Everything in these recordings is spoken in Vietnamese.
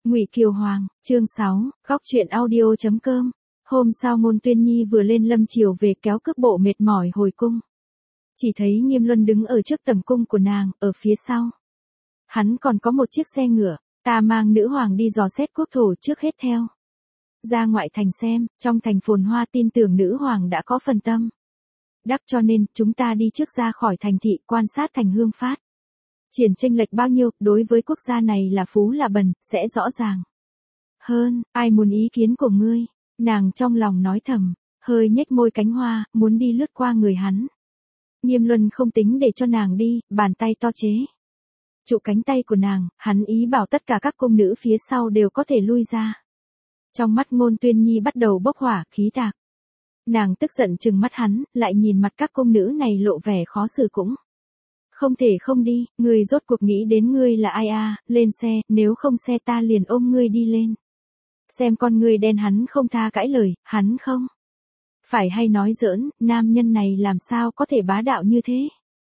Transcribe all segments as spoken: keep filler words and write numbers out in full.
Ngụy Kiều Hoàng, chương sáu, góc truyện audio chấm com. Hôm sau Ngôn Tuyên Nhi vừa lên lâm triều về kéo cước bộ mệt mỏi hồi cung. Chỉ thấy Nghiêm Luân đứng ở trước tầm cung của nàng, ở phía sau. Hắn còn có một chiếc xe ngựa, ta mang nữ hoàng đi dò xét quốc thổ trước hết theo. Ra ngoại thành xem, trong thành phồn hoa tin tưởng nữ hoàng đã có phần tâm. Đắc cho nên, chúng ta đi trước ra khỏi thành thị quan sát thành Hương Phát. Triển chênh lệch bao nhiêu, đối với quốc gia này là phú là bần, sẽ rõ ràng. Hơn, ai muốn ý kiến của ngươi? Nàng trong lòng nói thầm, hơi nhếch môi cánh hoa, muốn đi lướt qua người hắn. Nghiêm Luân không tính để cho nàng đi, bàn tay to chế. Trụ cánh tay của nàng, hắn ý bảo tất cả các cung nữ phía sau đều có thể lui ra. Trong mắt Ngôn Tuyên Nhi bắt đầu bốc hỏa, khí tạc. Nàng tức giận trừng mắt hắn, lại nhìn mặt các cung nữ này lộ vẻ khó xử cũng. Không thể không đi, ngươi rốt cuộc nghĩ đến ngươi là ai à, lên xe, nếu không xe ta liền ôm ngươi đi lên. Xem con ngươi đen hắn không tha cãi lời, hắn không. Phải hay nói giỡn, nam nhân này làm sao có thể bá đạo như thế.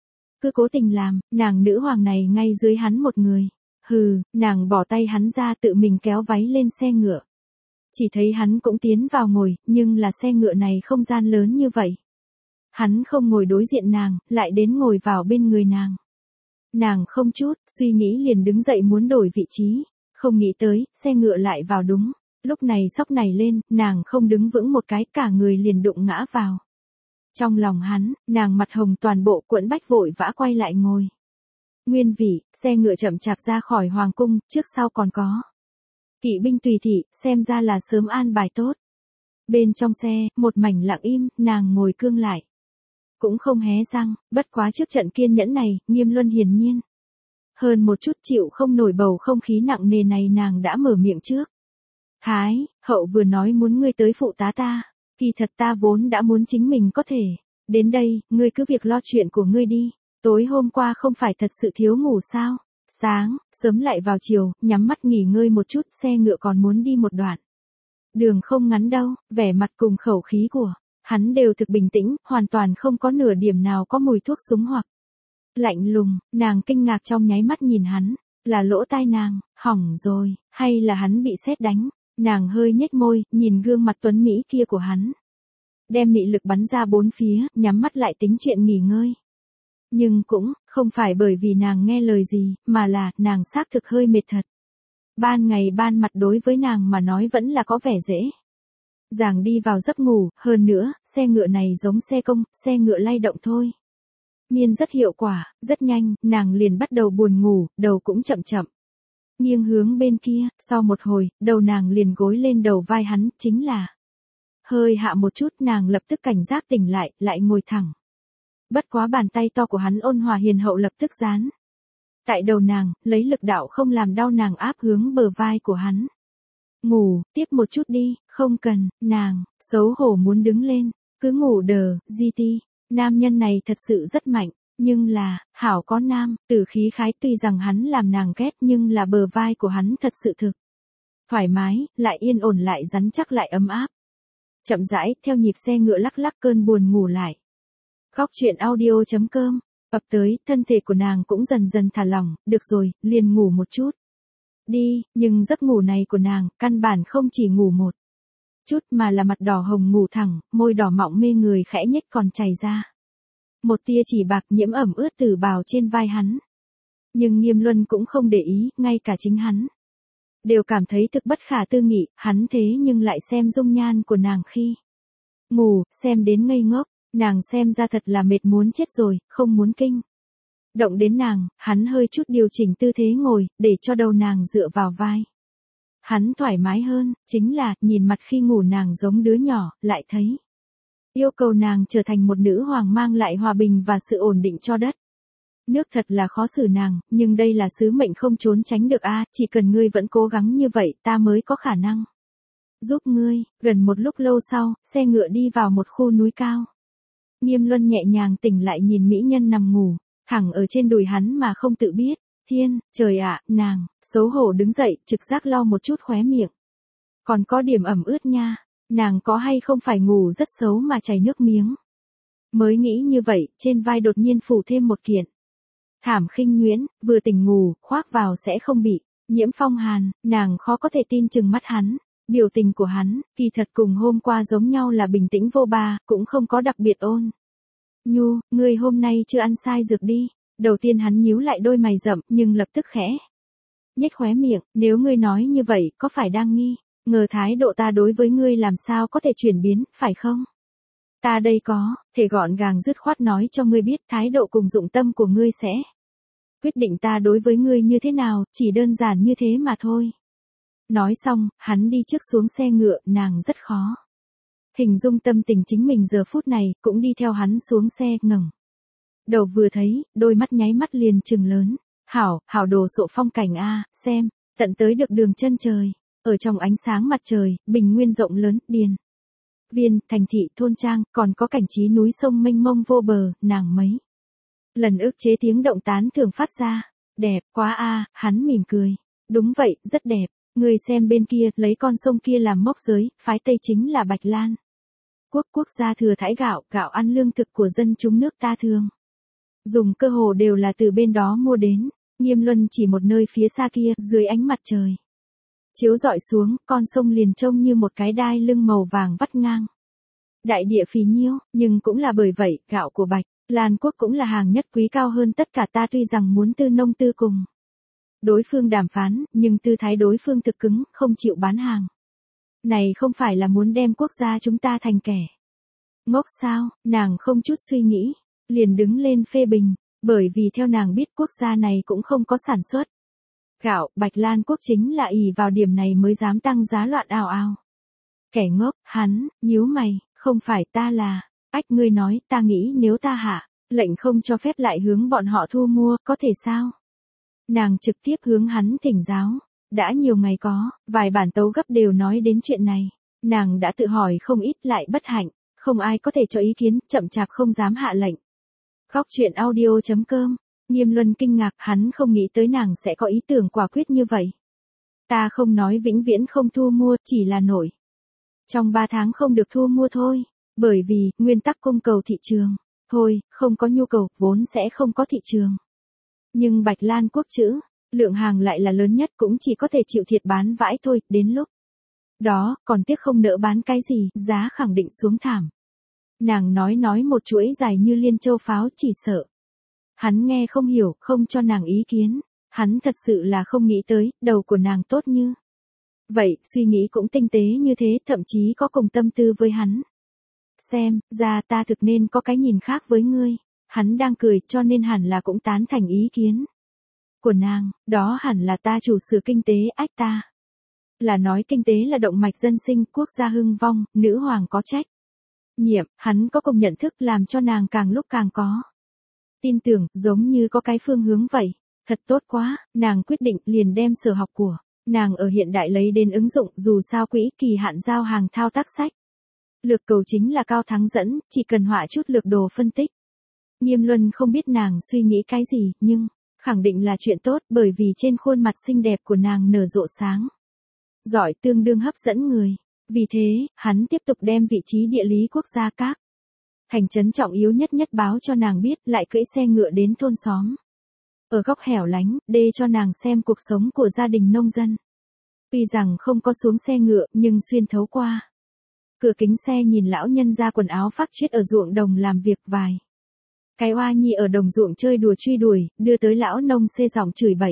Cứ cố tình làm, nàng nữ hoàng này ngay dưới hắn một người. Hừ, nàng bỏ tay hắn ra tự mình kéo váy lên xe ngựa. Chỉ thấy hắn cũng tiến vào ngồi, nhưng là xe ngựa này không gian lớn như vậy. Hắn không ngồi đối diện nàng, lại đến ngồi vào bên người nàng. Nàng không chút, suy nghĩ liền đứng dậy muốn đổi vị trí. Không nghĩ tới, xe ngựa lại vào đúng. Lúc này sóc này lên, nàng không đứng vững một cái, cả người liền đụng ngã vào. Trong lòng hắn, nàng mặt hồng toàn bộ cuộn bách vội vã quay lại ngồi. Nguyên vị, xe ngựa chậm chạp ra khỏi hoàng cung, trước sau còn có. Kỵ binh tùy thị, xem ra là sớm an bài tốt. Bên trong xe, một mảnh lặng im, nàng ngồi cương lại. Cũng không hé răng, bất quá trước trận kiên nhẫn này, Nghiêm Luân hiển nhiên. Hơn một chút chịu không nổi bầu không khí nặng nề này nàng đã mở miệng trước. Thái, hậu vừa nói muốn ngươi tới phụ tá ta, kỳ thật ta vốn đã muốn chính mình có thể. Đến đây, ngươi cứ việc lo chuyện của ngươi đi, tối hôm qua không phải thật sự thiếu ngủ sao? Sáng, sớm lại vào chiều, nhắm mắt nghỉ ngơi một chút, xe ngựa còn muốn đi một đoạn. Đường không ngắn đâu, vẻ mặt cùng khẩu khí của hắn đều thực bình tĩnh, hoàn toàn không có nửa điểm nào có mùi thuốc súng hoặc lạnh lùng. Nàng kinh ngạc trong nháy mắt nhìn hắn, là lỗ tai nàng hỏng rồi, hay là hắn bị sét đánh? Nàng hơi nhếch môi, nhìn gương mặt tuấn mỹ kia của hắn. Đem mị lực bắn ra bốn phía, nhắm mắt lại tính chuyện nghỉ ngơi. Nhưng cũng, không phải bởi vì nàng nghe lời gì, mà là, nàng xác thực hơi mệt thật. Ban ngày ban mặt đối với nàng mà nói vẫn là có vẻ dễ dàng đi vào giấc ngủ, hơn nữa, xe ngựa này giống xe công, xe ngựa lay động thôi. Miên rất hiệu quả, rất nhanh, nàng liền bắt đầu buồn ngủ, đầu cũng chậm chậm. Nghiêng hướng bên kia, sau một hồi, đầu nàng liền gối lên đầu vai hắn, chính là. Hơi hạ một chút nàng lập tức cảnh giác tỉnh lại, lại ngồi thẳng. Bất quá bàn tay to của hắn ôn hòa hiền hậu lập tức dán tại đầu nàng, lấy lực đạo không làm đau nàng áp hướng bờ vai của hắn. Ngủ, tiếp một chút đi, không cần, nàng, xấu hổ muốn đứng lên, cứ ngủ đờ, di ti. Nam nhân này thật sự rất mạnh, nhưng là, hảo có nam, tử khí khái tuy rằng hắn làm nàng ghét nhưng là bờ vai của hắn thật sự thực. Thoải mái, lại yên ổn lại rắn chắc lại ấm áp. Chậm rãi, theo nhịp xe ngựa lắc lắc cơn buồn ngủ lại. Góc truyện audio chấm com, ập tới, thân thể của nàng cũng dần dần thả lỏng, được rồi, liền ngủ một chút. Đi, nhưng giấc ngủ này của nàng, căn bản không chỉ ngủ một chút mà là mặt đỏ hồng ngủ thẳng, môi đỏ mọng mê người khẽ nhếch còn chảy ra. Một tia chỉ bạc nhiễm ẩm ướt từ bào trên vai hắn. Nhưng Nghiêm Luân cũng không để ý, ngay cả chính hắn đều cảm thấy thực bất khả tư nghị, hắn thế nhưng lại xem dung nhan của nàng khi ngủ, xem đến ngây ngốc, nàng xem ra thật là mệt muốn chết rồi, không muốn kinh động đến nàng, hắn hơi chút điều chỉnh tư thế ngồi, để cho đầu nàng dựa vào vai. Hắn thoải mái hơn, chính là, nhìn mặt khi ngủ nàng giống đứa nhỏ, lại thấy yêu cầu nàng trở thành một nữ hoàng mang lại hòa bình và sự ổn định cho đất nước thật là khó xử nàng, nhưng đây là sứ mệnh không trốn tránh được a, chỉ cần ngươi vẫn cố gắng như vậy, ta mới có khả năng giúp ngươi. Gần một lúc lâu sau, xe ngựa đi vào một khu núi cao. Nghiêm Luân nhẹ nhàng tỉnh lại nhìn mỹ nhân nằm ngủ, thẳng ở trên đùi hắn mà không tự biết. Thiên, trời ạ, nàng, xấu hổ đứng dậy, trực giác lau một chút khóe miệng. Còn có điểm ẩm ướt nha, nàng có hay không phải ngủ rất xấu mà chảy nước miếng. Mới nghĩ như vậy, trên vai đột nhiên phủ thêm một kiện thảm khinh nhuyễn, vừa tỉnh ngủ, khoác vào sẽ không bị Nhiễm Phong Hàn, nàng khó có thể tin chừng mắt hắn. Biểu tình của hắn, kỳ thật cùng hôm qua giống nhau là bình tĩnh vô ba, cũng không có đặc biệt ôn nhu, ngươi hôm nay chưa ăn sai dược đi. Đầu tiên hắn nhíu lại đôi mày rậm, nhưng lập tức khẽ nhếch khóe miệng, nếu ngươi nói như vậy, có phải đang nghi ngờ thái độ ta đối với ngươi làm sao có thể chuyển biến, phải không? Ta đây có thể gọn gàng dứt khoát nói cho ngươi biết thái độ cùng dụng tâm của ngươi sẽ quyết định ta đối với ngươi như thế nào, chỉ đơn giản như thế mà thôi. Nói xong, hắn đi trước xuống xe ngựa, nàng rất khó hình dung tâm tình chính mình giờ phút này, cũng đi theo hắn xuống xe, ngẩng đầu vừa thấy, đôi mắt nháy mắt liền trừng lớn. Hảo, hảo đồ sộ phong cảnh a, xem, tận tới được đường chân trời. Ở trong ánh sáng mặt trời, bình nguyên rộng lớn, điền viên, thành thị, thôn trang, còn có cảnh trí núi sông mênh mông vô bờ, nàng mấy lần ức chế tiếng động tán thường phát ra. Đẹp quá a, hắn mỉm cười. Đúng vậy, rất đẹp. Người xem bên kia, lấy con sông kia làm mốc giới, phái Tây chính là Bạch Lan quốc, quốc gia thừa thãi gạo, gạo ăn lương thực của dân chúng nước ta thường dùng cơ hồ đều là từ bên đó mua đến. Nghiêm Luân chỉ một nơi phía xa kia, dưới ánh mặt trời chiếu rọi xuống, con sông liền trông như một cái đai lưng màu vàng vắt ngang đại địa phì nhiêu, nhưng cũng là bởi vậy, gạo của Bạch Lan quốc cũng là hàng nhất quý cao hơn tất cả. Ta tuy rằng muốn tư nông tư cùng đối phương đàm phán, nhưng tư thái đối phương thực cứng, không chịu bán hàng. Này không phải là muốn đem quốc gia chúng ta thành kẻ ngốc sao? Nàng không chút suy nghĩ, liền đứng lên phê bình, bởi vì theo nàng biết quốc gia này cũng không có sản xuất gạo, Bạch Lan quốc chính là ỷ vào điểm này mới dám tăng giá loạn ào ào. Kẻ ngốc, hắn, nhíu mày, không phải ta là, ách ngươi nói, ta nghĩ nếu ta hạ lệnh không cho phép lại hướng bọn họ thu mua, có thể sao? Nàng trực tiếp hướng hắn thỉnh giáo. Đã nhiều ngày có, vài bản tấu gấp đều nói đến chuyện này. Nàng đã tự hỏi không ít, lại bất hạnh, không ai có thể cho ý kiến, chậm chạp không dám hạ lệnh. Góc chuyện audio chấm com. Nghiêm Luân kinh ngạc, hắn không nghĩ tới nàng sẽ có ý tưởng quả quyết như vậy. Ta không nói vĩnh viễn không thu mua, chỉ là nổi trong ba tháng không được thu mua thôi. Bởi vì, nguyên tắc cung cầu thị trường. Thôi, không có nhu cầu, vốn sẽ không có thị trường. Nhưng Bạch Lan quốc chữ lượng hàng lại là lớn nhất, cũng chỉ có thể chịu thiệt bán vãi thôi. Đến lúc đó, còn tiếc không nỡ bán cái gì, giá khẳng định xuống thảm. Nàng nói nói một chuỗi dài như liên châu pháo, chỉ sợ hắn nghe không hiểu, không cho nàng ý kiến. Hắn thật sự là không nghĩ tới, đầu của nàng tốt như vậy, suy nghĩ cũng tinh tế như thế, thậm chí có cùng tâm tư với hắn. Xem ra ta thực nên có cái nhìn khác với ngươi. Hắn đang cười, cho nên hẳn là cũng tán thành ý kiến của nàng. Đó hẳn là ta chủ sự kinh tế, ách ta là nói kinh tế là động mạch dân sinh, quốc gia hưng vong, nữ hoàng có trách nhiệm. Hắn có cùng nhận thức, làm cho nàng càng lúc càng có tin tưởng, giống như có cái phương hướng vậy. Thật tốt quá, nàng quyết định liền đem sở học của nàng ở hiện đại lấy đến ứng dụng. Dù sao quỹ kỳ hạn giao hàng thao tác sách lược cầu chính là cao thắng dẫn, chỉ cần họa chút lược đồ phân tích. Nghiêm Luân không biết nàng suy nghĩ cái gì, nhưng khẳng định là chuyện tốt, bởi vì trên khuôn mặt xinh đẹp của nàng nở rộ sáng giỏi, tương đương hấp dẫn người. Vì thế, hắn tiếp tục đem vị trí địa lý quốc gia các thành trấn trọng yếu nhất nhất báo cho nàng biết, lại cưỡi xe ngựa đến thôn xóm ở góc hẻo lánh, đê cho nàng xem cuộc sống của gia đình nông dân. Tuy rằng không có xuống xe ngựa, nhưng xuyên thấu qua cửa kính xe nhìn lão nhân ra quần áo phác chuyết ở ruộng đồng làm việc, vài cái oa nhi ở đồng ruộng chơi đùa truy đuổi, đưa tới lão nông xê giọng chửi bậy.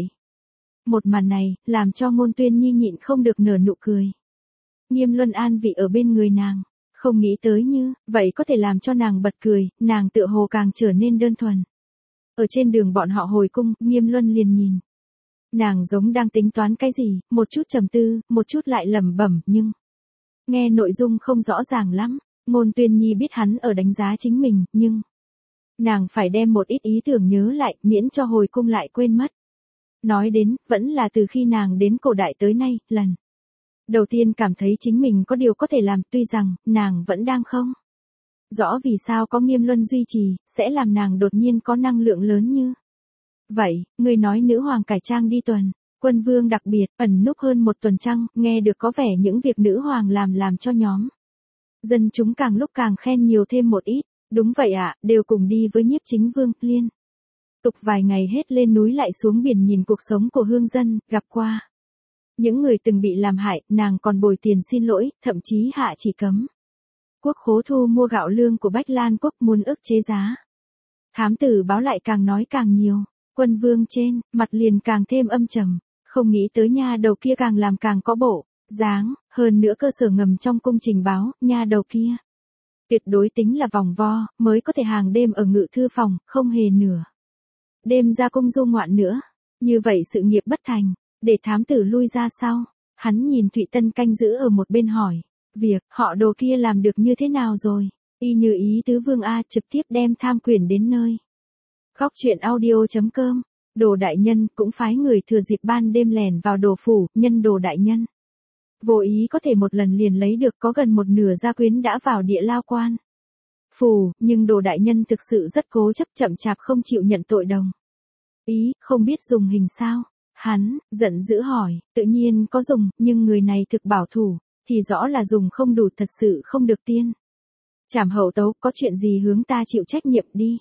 Một màn này, làm cho Ngôn Tuyên Nhi nhịn không được nở nụ cười. Nghiêm Luân an vị ở bên người nàng, không nghĩ tới như vậy có thể làm cho nàng bật cười, nàng tựa hồ càng trở nên đơn thuần. Ở trên đường bọn họ hồi cung, Nghiêm Luân liền nhìn nàng giống đang tính toán cái gì, một chút trầm tư, một chút lại lẩm bẩm, nhưng nghe nội dung không rõ ràng lắm. Ngôn Tuyên Nhi biết hắn ở đánh giá chính mình, nhưng nàng phải đem một ít ý tưởng nhớ lại, miễn cho hồi cung lại quên mất. Nói đến, vẫn là từ khi nàng đến cổ đại tới nay, lần đầu tiên cảm thấy chính mình có điều có thể làm, tuy rằng, nàng vẫn đang không rõ vì sao có Nghiêm Luân duy trì, sẽ làm nàng đột nhiên có năng lượng lớn như vậy. Người nói nữ hoàng cải trang đi tuần quân vương đặc biệt, ẩn núp hơn một tuần trăng, nghe được có vẻ những việc nữ hoàng làm làm cho nhóm dân chúng càng lúc càng khen nhiều thêm một ít. Đúng vậy ạ, à, đều cùng đi với Nhiếp Chính Vương, liên tục vài ngày hết lên núi lại xuống biển nhìn cuộc sống của hương dân, gặp qua những người từng bị làm hại, nàng còn bồi tiền xin lỗi, thậm chí hạ chỉ cấm quốc khố thu mua gạo lương của Bách Lan quốc muốn ức chế giá. Thám tử báo lại càng nói càng nhiều, quân vương trên, mặt liền càng thêm âm trầm, không nghĩ tới nha đầu kia càng làm càng có bộ, dáng, hơn nữa cơ sở ngầm trong cung trình báo, nha đầu kia tuyệt đối tính là vòng vo, mới có thể hàng đêm ở ngự thư phòng, không hề nửa đêm ra cung du ngoạn nữa. Như vậy sự nghiệp bất thành, để thám tử lui ra sau. Hắn nhìn Thụy Tân canh giữ ở một bên hỏi, việc họ đồ kia làm được như thế nào rồi? Y như ý tứ vương A trực tiếp đem tham quyền đến nơi. Góc chuyện audio chấm com, Đồ đại nhân cũng phái người thừa dịp ban đêm lèn vào đồ phủ, nhân Đồ đại nhân vô ý có thể một lần liền lấy được có gần một nửa gia quyến đã vào địa lao quan phủ, nhưng Đồ đại nhân thực sự rất cố chấp chậm chạp không chịu nhận tội đồng ý, không biết dùng hình sao? Hắn giận dữ hỏi, tự nhiên có dùng, nhưng người này thực bảo thủ, thì rõ là dùng không đủ, thật sự không được tiên trảm hậu tấu, có chuyện gì hướng ta chịu trách nhiệm đi.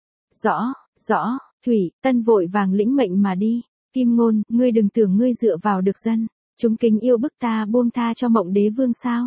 Rõ, rõ, Thủy Tân vội vàng lĩnh mệnh mà đi. Kim Ngôn, ngươi đừng tưởng ngươi dựa vào được dân chúng kính yêu bức ta buông tha cho Mộng Đế Vương sao?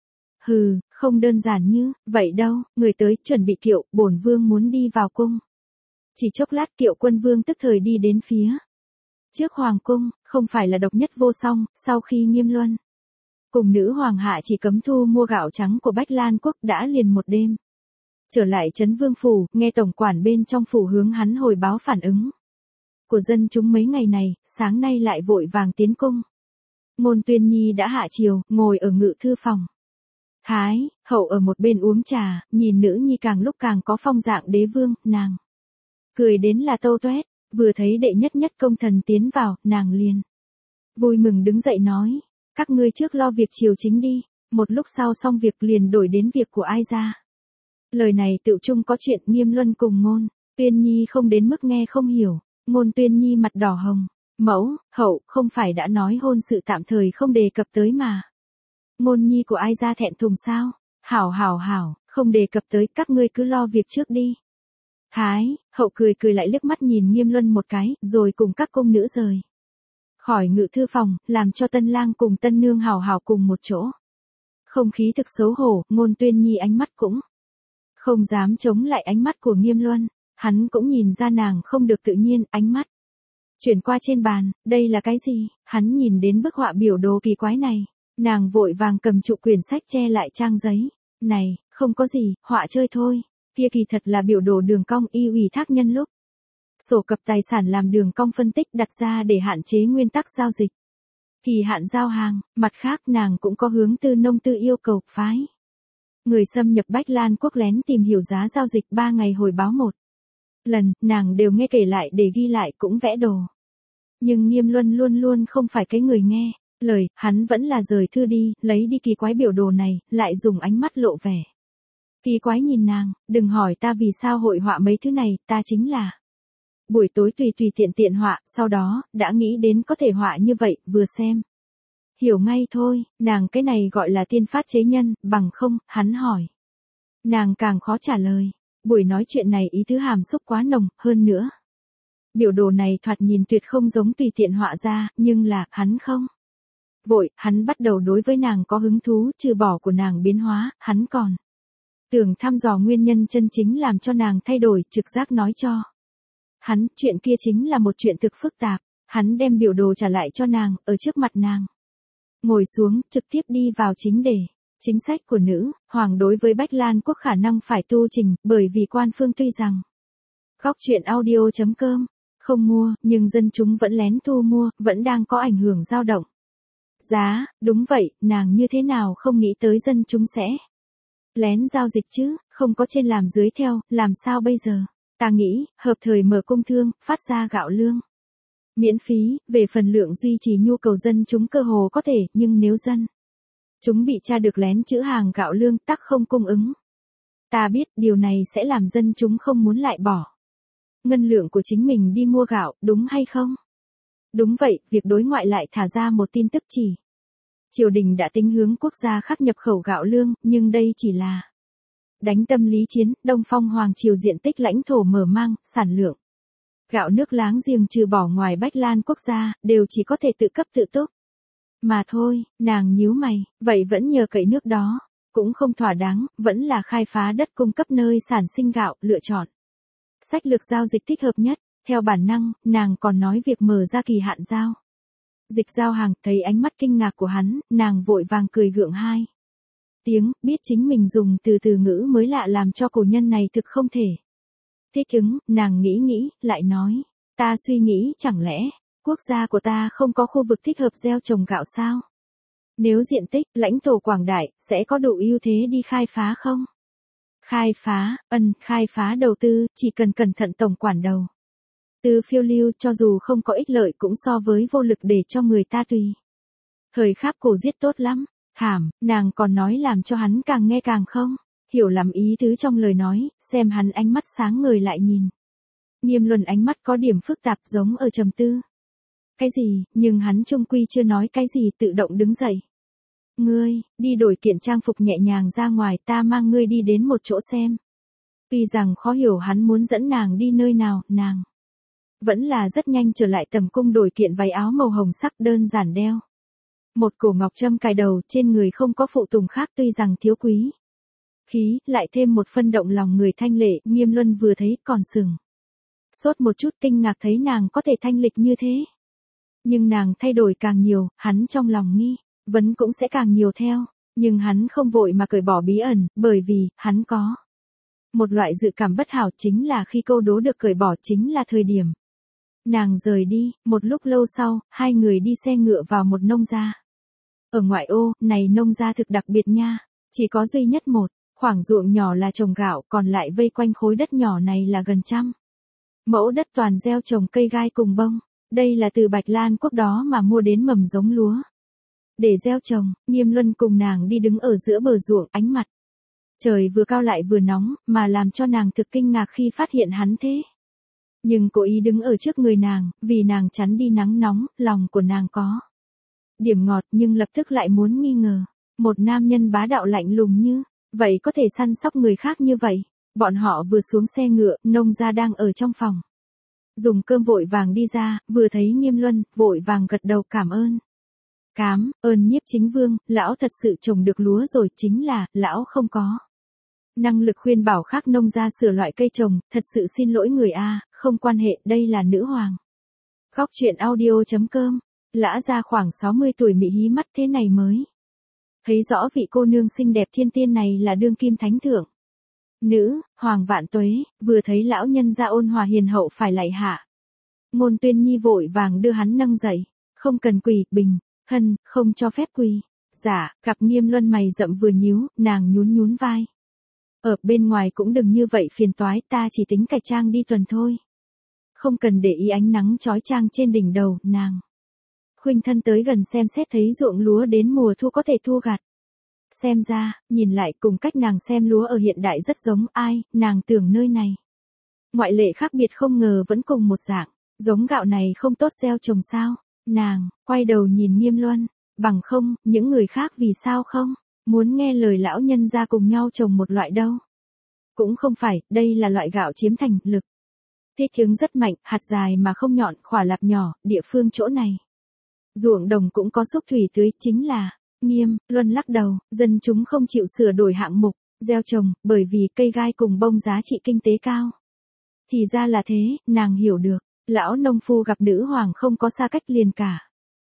Hừ, không đơn giản như vậy đâu. Người tới, chuẩn bị kiệu, bổn vương muốn đi vào cung. Chỉ chốc lát Kiệu Quân Vương tức thời đi đến phía trước hoàng cung, không phải là độc nhất vô song. Sau khi Nghiêm Luân cùng nữ hoàng hạ chỉ cấm thu mua gạo trắng của Bách Lan quốc, đã liền một đêm trở lại trấn Vương phủ, nghe tổng quản bên trong phủ hướng hắn hồi báo phản ứng của dân chúng mấy ngày này, sáng nay lại vội vàng tiến cung. Ngôn Tuyên Nhi đã hạ chiều, ngồi ở ngự thư phòng. Thái hậu ở một bên uống trà, nhìn nữ nhi càng lúc càng có phong dạng đế vương, nàng cười đến là tâu toét, vừa thấy đệ nhất nhất công thần tiến vào, nàng liền vui mừng đứng dậy nói, các ngươi trước lo việc triều chính đi, một lúc sau xong việc liền đổi đến việc của ai ra. Lời này tựu chung có chuyện Nghiêm Luân cùng Ngôn Tuyên Nhi không đến mức nghe không hiểu. Ngôn Tuyên Nhi mặt đỏ hồng, mẫu, hậu, không phải đã nói hôn sự tạm thời không đề cập tới mà. Ngôn Nhi của ai ra thẹn thùng sao? Hảo hảo hảo, không đề cập tới, các ngươi cứ lo việc trước đi. Thái hậu cười cười lại liếc mắt nhìn Nghiêm Luân một cái, rồi cùng các cung nữ rời khỏi ngự thư phòng, làm cho tân lang cùng tân nương hảo hảo cùng một chỗ. Không khí thực xấu hổ, Ngôn Tuyên Nhi ánh mắt cũng không dám chống lại ánh mắt của Nghiêm Luân. Hắn cũng nhìn ra nàng không được tự nhiên, ánh mắt chuyển qua trên bàn, đây là cái gì? Hắn nhìn đến bức họa biểu đồ kỳ quái này, nàng vội vàng cầm trụ quyển sách che lại trang giấy. Này, không có gì, họa chơi thôi. Kia kỳ thật là biểu đồ đường cong y ủy thác nhân lúc sổ cập tài sản làm đường cong phân tích đặt ra để hạn chế nguyên tắc giao dịch, kỳ hạn giao hàng. Mặt khác nàng cũng có hướng tư nông tư yêu cầu phái người xâm nhập Bách Lan quốc lén tìm hiểu giá giao dịch ba ngày hồi báo một lần, nàng đều nghe kể lại để ghi lại cũng vẽ đồ. Nhưng Nghiêm Luân luôn luôn không phải cái người nghe lời, hắn vẫn là rời thư đi, lấy đi kỳ quái biểu đồ này, lại dùng ánh mắt lộ vẻ kỳ quái nhìn nàng, đừng hỏi ta vì sao hội họa mấy thứ này, ta chính là buổi tối tùy tùy tiện tiện họa, sau đó, đã nghĩ đến có thể họa như vậy, vừa xem hiểu ngay thôi. Nàng cái này gọi là tiên phát chế nhân, bằng không, hắn hỏi nàng càng khó trả lời. Buổi nói chuyện này ý tứ hàm xúc quá nồng, hơn nữa biểu đồ này thoạt nhìn tuyệt không giống tùy tiện họa ra, nhưng là, hắn không vội, hắn bắt đầu đối với nàng có hứng thú, trừ bỏ của nàng biến hóa, hắn còn tưởng thăm dò nguyên nhân chân chính làm cho nàng thay đổi, trực giác nói cho hắn, chuyện kia chính là một chuyện thực phức tạp. Hắn đem biểu đồ trả lại cho nàng, ở trước mặt nàng ngồi xuống, trực tiếp đi vào chính đề. Chính sách của nữ hoàng đối với Bách Lan quốc khả năng phải tu trình, bởi vì quan phương tuy rằng góc chuyện audio chấm com không mua, nhưng dân chúng vẫn lén thu mua, vẫn đang có ảnh hưởng dao động giá. Đúng vậy, nàng như thế nào không nghĩ tới dân chúng sẽ lén giao dịch chứ, không có trên làm dưới theo, làm sao bây giờ? Ta nghĩ, hợp thời mở công thương, phát ra gạo lương miễn phí, về phần lượng duy trì nhu cầu dân chúng cơ hồ có thể, nhưng nếu dân chúng bị tra được lén trữ hàng gạo lương, tắc không cung ứng. Ta biết, điều này sẽ làm dân chúng không muốn lại bỏ ngân lượng của chính mình đi mua gạo, đúng hay không? Đúng vậy, việc đối ngoại lại thả ra một tin tức chỉ triều đình đã tính hướng quốc gia khác nhập khẩu gạo lương, nhưng đây chỉ là đánh tâm lý chiến. Đông Phong Hoàng triều diện tích lãnh thổ mở mang, sản lượng Gạo nước láng giềng trừ bỏ ngoài Bách Lan quốc gia, đều chỉ có thể tự cấp tự túc. Mà thôi, nàng nhíu mày, vậy vẫn nhờ cậy nước đó, cũng không thỏa đáng, vẫn là khai phá đất cung cấp nơi sản sinh gạo, lựa chọn. Sách lược giao dịch thích hợp nhất, theo bản năng, nàng còn nói việc mở ra kỳ hạn giao. Dịch giao hàng, thấy ánh mắt kinh ngạc của hắn, nàng vội vàng cười gượng hai tiếng, biết chính mình dùng từ từ ngữ mới lạ làm cho cổ nhân này thực không thể thích ứng, nàng nghĩ nghĩ, lại nói, ta suy nghĩ chẳng lẽ, quốc gia của ta không có khu vực thích hợp gieo trồng gạo sao? Nếu diện tích, lãnh thổ quảng đại, sẽ có đủ ưu thế đi khai phá không? Khai phá, ân, khai phá đầu tư, chỉ cần cẩn thận tổng quản đầu. Tư phiêu lưu cho dù không có ích lợi cũng so với vô lực để cho người ta tùy. Thời khắc cổ giết tốt lắm, thảm, nàng còn nói làm cho hắn càng nghe càng không, hiểu lắm ý tứ trong lời nói, xem hắn ánh mắt sáng ngời lại nhìn. Nghiêm Luân ánh mắt có điểm phức tạp giống ở trầm tư. Cái gì, nhưng hắn chung quy chưa nói cái gì tự động đứng dậy. Ngươi, đi đổi kiện trang phục nhẹ nhàng ra ngoài ta mang ngươi đi đến một chỗ xem. Tuy rằng khó hiểu hắn muốn dẫn nàng đi nơi nào, nàng vẫn là rất nhanh trở lại tầm cung đổi kiện váy áo màu hồng sắc đơn giản đeo. Một cổ ngọc trâm cài đầu trên người không có phụ tùng khác tuy rằng thiếu quý. Khí, lại thêm một phân động lòng người thanh lệ, Nghiêm Luân vừa thấy còn sừng. Sốt một chút kinh ngạc thấy nàng có thể thanh lịch như thế. Nhưng nàng thay đổi càng nhiều, hắn trong lòng nghi, vấn cũng sẽ càng nhiều theo. Nhưng hắn không vội mà cởi bỏ bí ẩn, bởi vì, hắn có một loại dự cảm bất hảo chính là khi câu đố được cởi bỏ chính là thời điểm. Nàng rời đi, một lúc lâu sau, hai người đi xe ngựa vào một nông gia. Ở ngoại ô, này nông gia thực đặc biệt nha, chỉ có duy nhất một, khoảng ruộng nhỏ là trồng gạo, còn lại vây quanh khối đất nhỏ này là gần trăm. Mẫu đất toàn gieo trồng cây gai cùng bông, đây là từ Bạch Lan quốc đó mà mua đến mầm giống lúa. Để gieo trồng, Nghiêm Luân cùng nàng đi đứng ở giữa bờ ruộng, ánh mặt trời vừa cao lại vừa nóng, mà làm cho nàng thực kinh ngạc khi phát hiện hắn thế. Nhưng cố ý đứng ở trước người nàng, vì nàng chắn đi nắng nóng, lòng của nàng có điểm ngọt nhưng lập tức lại muốn nghi ngờ. Một nam nhân bá đạo lạnh lùng như, vậy có thể săn sóc người khác như vậy. Bọn họ vừa xuống xe ngựa, nông gia đang ở trong phòng. Dùng cơm vội vàng đi ra, vừa thấy Nghiêm Luân, vội vàng gật đầu cảm ơn. Cám, ơn Nhiếp Chính Vương, lão thật sự trồng được lúa rồi, chính là, lão không có năng lực khuyên bảo khác nông gia sửa loại cây trồng, thật sự xin lỗi người a, không quan hệ, đây là nữ hoàng. Góc truyện audio chấm com, lã gia khoảng sáu mươi tuổi mị hí mắt thế này mới thấy rõ vị cô nương xinh đẹp thiên tiên này là đương kim thánh thượng. Nữ, hoàng vạn tuế, vừa thấy lão nhân gia ôn hòa hiền hậu phải lạy hạ. Ngôn Tuyên Nhi vội vàng đưa hắn nâng dậy, không cần quỳ, bình, thân, không cho phép quỳ. Dạ, cặp Nghiêm Luân mày rậm vừa nhíu, nàng nhún nhún vai. Ở bên ngoài cũng đừng như vậy phiền toái, ta chỉ tính cải trang đi tuần thôi. Không cần để ý ánh nắng chói chang trên đỉnh đầu, nàng khuynh thân tới gần xem xét thấy ruộng lúa đến mùa thu có thể thu gặt. Xem ra, nhìn lại cùng cách nàng xem lúa ở hiện đại rất giống ai, nàng tưởng nơi này. Ngoại lệ khác biệt không ngờ vẫn cùng một dạng, giống gạo này không tốt gieo trồng sao, nàng, quay đầu nhìn Nghiêm Luân, bằng không, những người khác vì sao không, muốn nghe lời lão nhân ra cùng nhau trồng một loại đâu. Cũng không phải, đây là loại gạo chiếm thành lực. Thiết chứng rất mạnh, hạt dài mà không nhọn, khỏa lạp nhỏ, địa phương chỗ này. Ruộng đồng cũng có xúc thủy tưới, chính là, Nghiêm Luân lắc đầu, dân chúng không chịu sửa đổi hạng mục, gieo trồng, bởi vì cây gai cùng bông giá trị kinh tế cao. Thì ra là thế, nàng hiểu được, lão nông phu gặp nữ hoàng không có xa cách liền cả.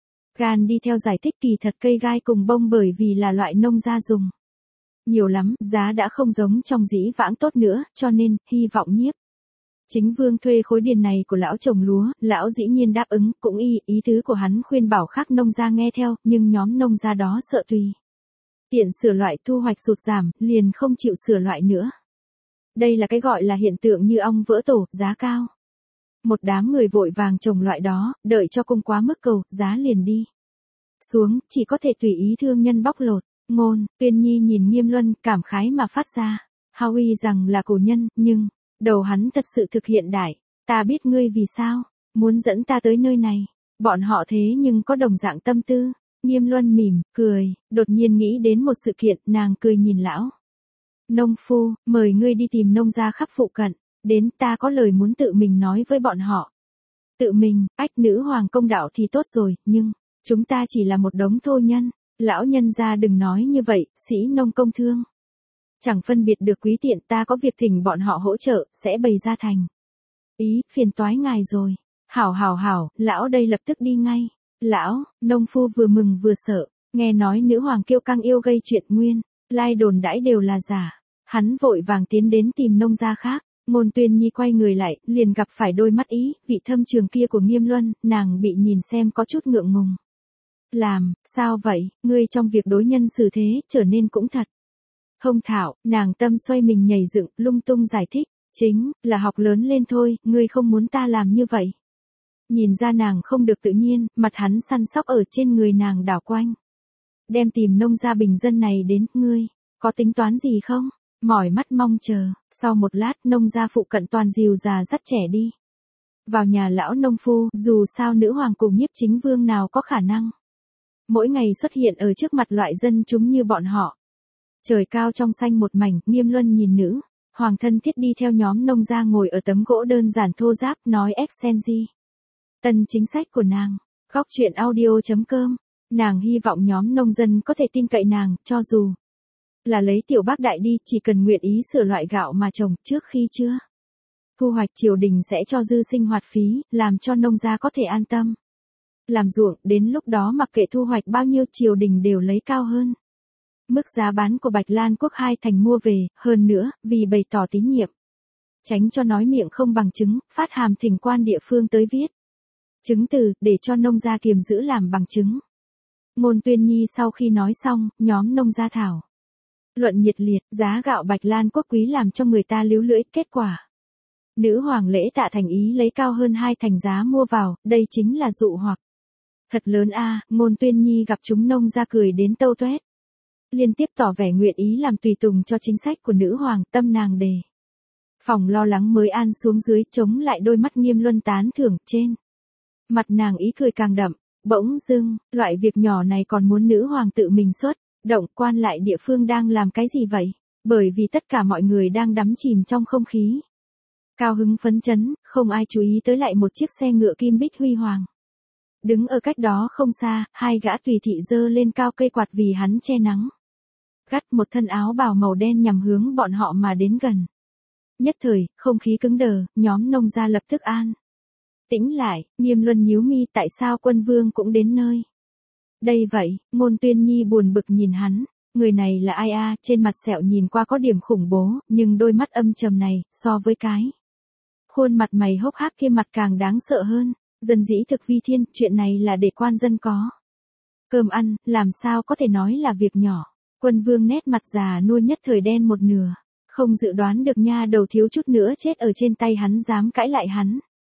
Gan đi theo giải thích kỳ thật cây gai cùng bông bởi vì là loại nông gia dùng. Nhiều lắm, giá đã không giống trong dĩ vãng tốt nữa, cho nên, hy vọng Nhiếp Chính Vương thuê khối điền này của lão trồng lúa, lão dĩ nhiên đáp ứng, cũng y, ý tứ của hắn khuyên bảo khác nông gia nghe theo, nhưng nhóm nông gia đó sợ tùy tiện sửa loại thu hoạch sụt giảm, liền không chịu sửa loại nữa. Đây là cái gọi là hiện tượng như ong vỡ tổ, giá cao. Một đám người vội vàng trồng loại đó, đợi cho cung quá mức cầu, giá liền đi xuống, chỉ có thể tùy ý thương nhân bóc lột. Ngôn Tuyên Nhi nhìn Nghiêm Luân, cảm khái mà phát ra, Howie rằng là cổ nhân, nhưng đầu hắn thật sự thực hiện đại. Ta biết ngươi vì sao muốn dẫn ta tới nơi này. Bọn họ thế nhưng có đồng dạng tâm tư. Nghiêm Luân mỉm cười, đột nhiên nghĩ đến một sự kiện, nàng cười nhìn lão nông phu, mời ngươi đi tìm nông gia khắp phụ cận, đến ta có lời muốn tự mình nói với bọn họ. Tự mình, ách nữ hoàng công đạo thì tốt rồi, nhưng, chúng ta chỉ là một đống thô nhân. Lão nhân gia đừng nói như vậy, sĩ nông công thương. Chẳng phân biệt được quý tiện, ta có việc thỉnh bọn họ hỗ trợ, sẽ bày ra thành. Ý, phiền toái ngài rồi. Hảo hảo hảo, lão đây lập tức đi ngay. Lão, nông phu vừa mừng vừa sợ, nghe nói nữ hoàng kiêu căng yêu gây chuyện nguyên, lai đồn đãi đều là giả. Hắn vội vàng tiến đến tìm nông gia khác. Ngôn Tuyên Nhi quay người lại, liền gặp phải đôi mắt ý, vị thâm trường kia của Nghiêm Luân, nàng bị nhìn xem có chút ngượng ngùng. Làm, sao vậy, ngươi trong việc đối nhân xử thế, trở nên cũng thật. Hông thảo, nàng tâm xoay mình nhảy dựng, lung tung giải thích, chính, là học lớn lên thôi, ngươi không muốn ta làm như vậy. Nhìn ra nàng không được tự nhiên, mặt hắn săn sóc ở trên người nàng đảo quanh. Đem tìm nông gia bình dân này đến, ngươi, có tính toán gì không? Mỏi mắt mong chờ, sau một lát nông gia phụ cận toàn dìu già dắt trẻ đi. Vào nhà lão nông phu, dù sao nữ hoàng cùng nhiếp chính vương nào có khả năng. Mỗi ngày xuất hiện ở trước mặt loại dân chúng như bọn họ. Trời cao trong xanh một mảnh, Nghiêm Luân nhìn nữ. Hoàng thân thiết đi theo nhóm nông gia ngồi ở tấm gỗ đơn giản thô ráp nói Excenzi. Tân chính sách của nàng, góc chuyện audio.com. Nàng hy vọng nhóm nông dân có thể tin cậy nàng, cho dù là lấy tiểu bác đại đi, chỉ cần nguyện ý sửa loại gạo mà trồng trước khi chưa thu hoạch, triều đình sẽ cho dư sinh hoạt phí, làm cho nông gia có thể an tâm làm ruộng, đến lúc đó mặc kệ thu hoạch bao nhiêu triều đình đều lấy cao hơn mức giá bán của Bạch Lan Quốc hai thành mua về, hơn nữa, vì bày tỏ tín nhiệm. Tránh cho nói miệng không bằng chứng, phát hàm thỉnh quan địa phương tới viết chứng từ, để cho nông gia kiềm giữ làm bằng chứng. Ngôn Tuyên Nhi sau khi nói xong, nhóm nông gia thảo luận nhiệt liệt, giá gạo Bạch Lan Quốc quý làm cho người ta líu lưỡi, kết quả. Nữ hoàng lễ tạ thành ý lấy cao hơn hai thành giá mua vào, đây chính là dụ hoặc. Thật lớn a. Ngôn Tuyên Nhi gặp chúng nông gia cười đến tâu tuét. Liên tiếp tỏ vẻ nguyện ý làm tùy tùng cho chính sách của nữ hoàng, tâm nàng đề phòng lo lắng mới an xuống dưới, chống lại đôi mắt Nghiêm Luân tán thưởng, trên mặt nàng ý cười càng đậm. Bỗng dưng, loại việc nhỏ này còn muốn nữ hoàng tự mình xuất động, quan lại địa phương đang làm cái gì vậy? Bởi vì tất cả mọi người đang đắm chìm trong không khí cao hứng phấn chấn, không ai chú ý tới lại một chiếc xe ngựa kim bích huy hoàng. Đứng ở cách đó không xa, hai gã tùy thị giơ lên cao cây quạt vì hắn che nắng. Gắt một thân áo bào màu đen nhằm hướng bọn họ mà đến gần. Nhất thời, không khí cứng đờ, nhóm nông gia lập tức an tĩnh lại. Nghiêm Luân nhíu mi, tại sao quân vương cũng đến nơi đây vậy? Ngôn Tuyên Nhi buồn bực nhìn hắn, người này là ai a? Trên mặt sẹo nhìn qua có điểm khủng bố, nhưng đôi mắt âm trầm này, so với cái khuôn mặt mày hốc hác kia mặt càng đáng sợ hơn. Dân dĩ thực vi thiên, chuyện này là để quan dân có cơm ăn, làm sao có thể nói là việc nhỏ. Quân vương nét mặt già nua nhất thời đen một nửa, không dự đoán được nha đầu thiếu chút nữa chết ở trên tay hắn dám cãi lại hắn.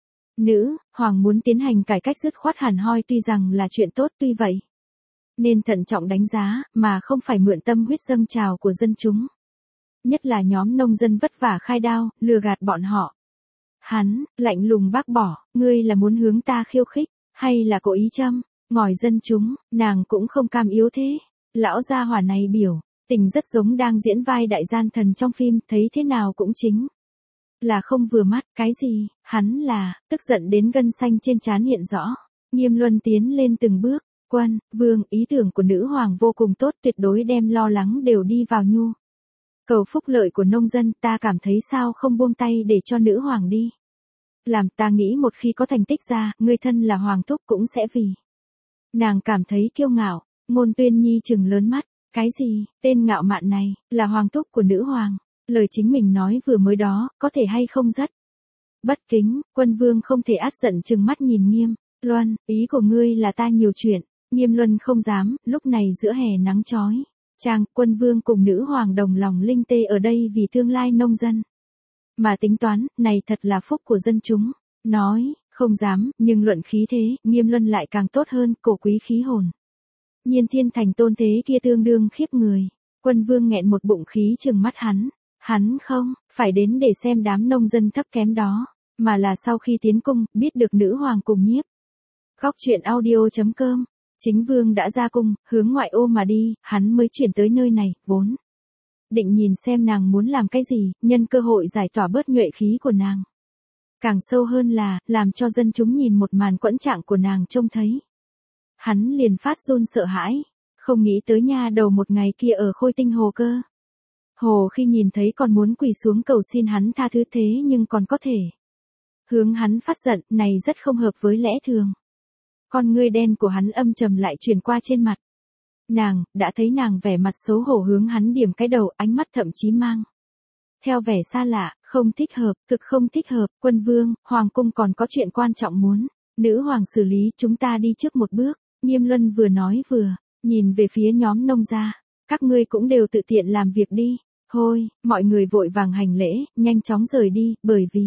Nữ hoàng muốn tiến hành cải cách dứt khoát hẳn hoi, tuy rằng là chuyện tốt, tuy vậy nên thận trọng đánh giá, mà không phải mượn tâm huyết dâng trào của dân chúng. Nhất là nhóm nông dân vất vả khai đao, lừa gạt bọn họ. Hắn, lạnh lùng bác bỏ, ngươi là muốn hướng ta khiêu khích, hay là cố ý châm ngòi dân chúng, nàng cũng không cam yếu thế. Lão gia hỏa này biểu tình rất giống đang diễn vai đại gian thần trong phim, thấy thế nào cũng chính là không vừa mắt. Cái gì? Hắn là, tức giận đến gân xanh trên trán hiện rõ. Nghiêm Luân tiến lên từng bước, quân, vương, ý tưởng của nữ hoàng vô cùng tốt, tuyệt đối đem lo lắng đều đi vào nhu cầu phúc lợi của nông dân, ta cảm thấy sao không buông tay để cho nữ hoàng đi làm. Ta nghĩ một khi có thành tích ra, ngươi thân là hoàng thúc cũng sẽ vì nàng cảm thấy kiêu ngạo. Ngôn Tuyên Nhi trừng lớn mắt, cái gì? Tên ngạo mạn này là hoàng thúc của nữ hoàng, lời chính mình nói vừa mới đó, có thể hay không rất bất kính. Quân vương không thể át giận trừng mắt nhìn Nghiêm Luân, ý của ngươi là ta nhiều chuyện. Nghiêm Luân không dám. Lúc này giữa hè nắng chói chang, quân vương cùng nữ hoàng đồng lòng linh tê ở đây vì tương lai nông dân mà tính toán, này thật là phúc của dân chúng. Nói không dám, nhưng luận khí thế, Nghiêm Luân lại càng tốt hơn, cổ quý khí hồn. Nhiên thiên thành tôn thế kia tương đương khiếp người. Quân vương nghẹn một bụng khí trừng mắt hắn. Hắn không phải đến để xem đám nông dân thấp kém đó, mà là sau khi tiến cung, biết được nữ hoàng cùng nhiếp góc chuyện audio.com chính vương đã ra cung, hướng ngoại ô mà đi, hắn mới chuyển tới nơi này, vốn định nhìn xem nàng muốn làm cái gì, nhân cơ hội giải tỏa bớt nhuệ khí của nàng. Càng sâu hơn là, làm cho dân chúng nhìn một màn quẫn trạng của nàng trông thấy. Hắn liền phát run sợ hãi, không nghĩ tới nha đầu một ngày kia ở Khôi Tinh Hồ cơ. Hồ khi nhìn thấy còn muốn quỳ xuống cầu xin hắn tha thứ thế nhưng còn có thể. Hướng hắn phát giận, này rất không hợp với lẽ thường. Con ngươi đen của hắn âm trầm lại truyền qua trên mặt. Nàng, đã thấy nàng vẻ mặt xấu hổ hướng hắn điểm cái đầu, ánh mắt thậm chí mang. Theo vẻ xa lạ, không thích hợp, thực không thích hợp, quân vương, hoàng cung còn có chuyện quan trọng muốn. Nữ hoàng xử lý, chúng ta đi trước một bước. Nghiêm Luân vừa nói vừa, nhìn về phía nhóm nông gia. Các ngươi cũng đều tự tiện làm việc đi. Thôi, mọi người vội vàng hành lễ, nhanh chóng rời đi, bởi vì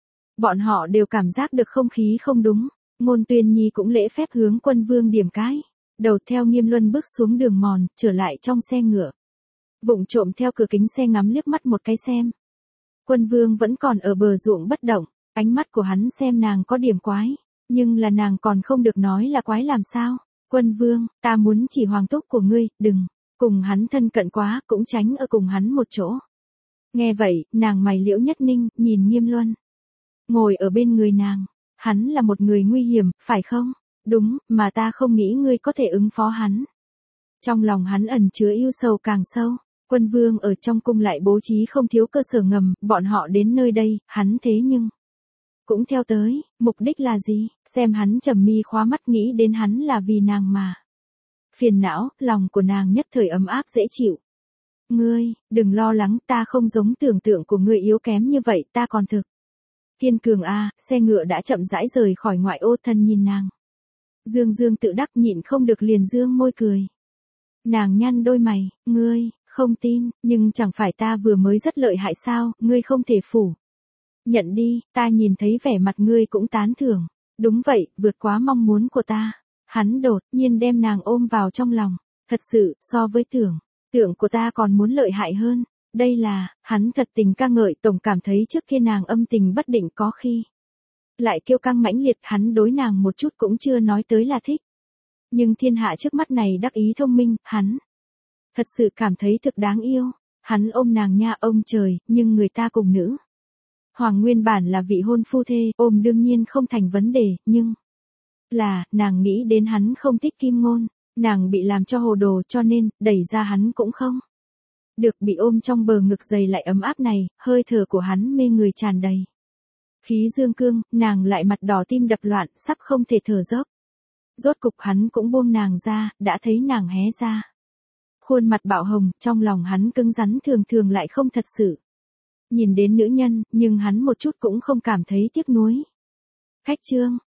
bọn họ đều cảm giác được không khí không đúng. Ngôn Tuyên Nhi cũng lễ phép hướng quân vương điểm cái. Đầu theo Nghiêm Luân bước xuống đường mòn, trở lại trong xe ngựa. Vụng trộm theo cửa kính xe ngắm liếc mắt một cái xem. Quân vương vẫn còn ở bờ ruộng bất động, ánh mắt của hắn xem nàng có điểm quái. Nhưng là nàng còn không được nói là quái làm sao. Quân vương, ta muốn chỉ hoàng túc của ngươi, đừng cùng hắn thân cận quá, cũng tránh ở cùng hắn một chỗ. Nghe vậy, nàng mày liễu nhất ninh, nhìn Nghiêm Luân. Ngồi ở bên người nàng, hắn là một người nguy hiểm, phải không? Đúng, mà ta không nghĩ ngươi có thể ứng phó hắn. Trong lòng hắn ẩn chứa yêu sầu càng sâu. Quân vương ở trong cung lại bố trí không thiếu cơ sở ngầm, bọn họ đến nơi đây, hắn thế nhưng cũng theo tới, mục đích là gì? Xem hắn trầm mi khóa mắt nghĩ đến hắn là vì nàng mà. Phiền não, lòng của nàng nhất thời ấm áp dễ chịu. Ngươi, đừng lo lắng, ta không giống tưởng tượng của ngươi yếu kém như vậy, ta còn thực kiên cường a. À, xe ngựa đã chậm rãi rời khỏi ngoại ô, thân nhìn nàng. Dương Dương tự đắc nhịn không được liền dương môi cười. Nàng nhăn đôi mày, ngươi, không tin, nhưng chẳng phải ta vừa mới rất lợi hại sao, ngươi không thể phủ nhận đi, ta nhìn thấy vẻ mặt ngươi cũng tán thưởng. Đúng vậy, vượt quá mong muốn của ta. Hắn đột nhiên đem nàng ôm vào trong lòng. Thật sự, so với tưởng, tưởng của ta còn muốn lợi hại hơn. Đây là, hắn thật tình ca ngợi, tổng cảm thấy trước kia nàng âm tình bất định, có khi lại kiêu căng mãnh liệt, hắn đối nàng một chút cũng chưa nói tới là thích. Nhưng thiên hạ trước mắt này đắc ý thông minh, hắn thật sự cảm thấy thực đáng yêu. Hắn ôm nàng nha, ông trời, nhưng người ta cùng nữ hoàng nguyên bản là vị hôn phu thê, ôm đương nhiên không thành vấn đề, nhưng là, nàng nghĩ đến hắn không thích Kim Ngôn, nàng bị làm cho hồ đồ cho nên, đẩy ra hắn cũng không được, bị ôm trong bờ ngực dày lại ấm áp này, hơi thở của hắn mê người tràn đầy. Khí dương cương, nàng lại mặt đỏ tim đập loạn, sắp không thể thở dốc. Rốt cục hắn cũng buông nàng ra, đã thấy nàng hé ra. Khuôn mặt bạo hồng, trong lòng hắn cứng rắn thường thường lại không thật sự. Nhìn đến nữ nhân, nhưng hắn một chút cũng không cảm thấy tiếc nuối. Khách chương.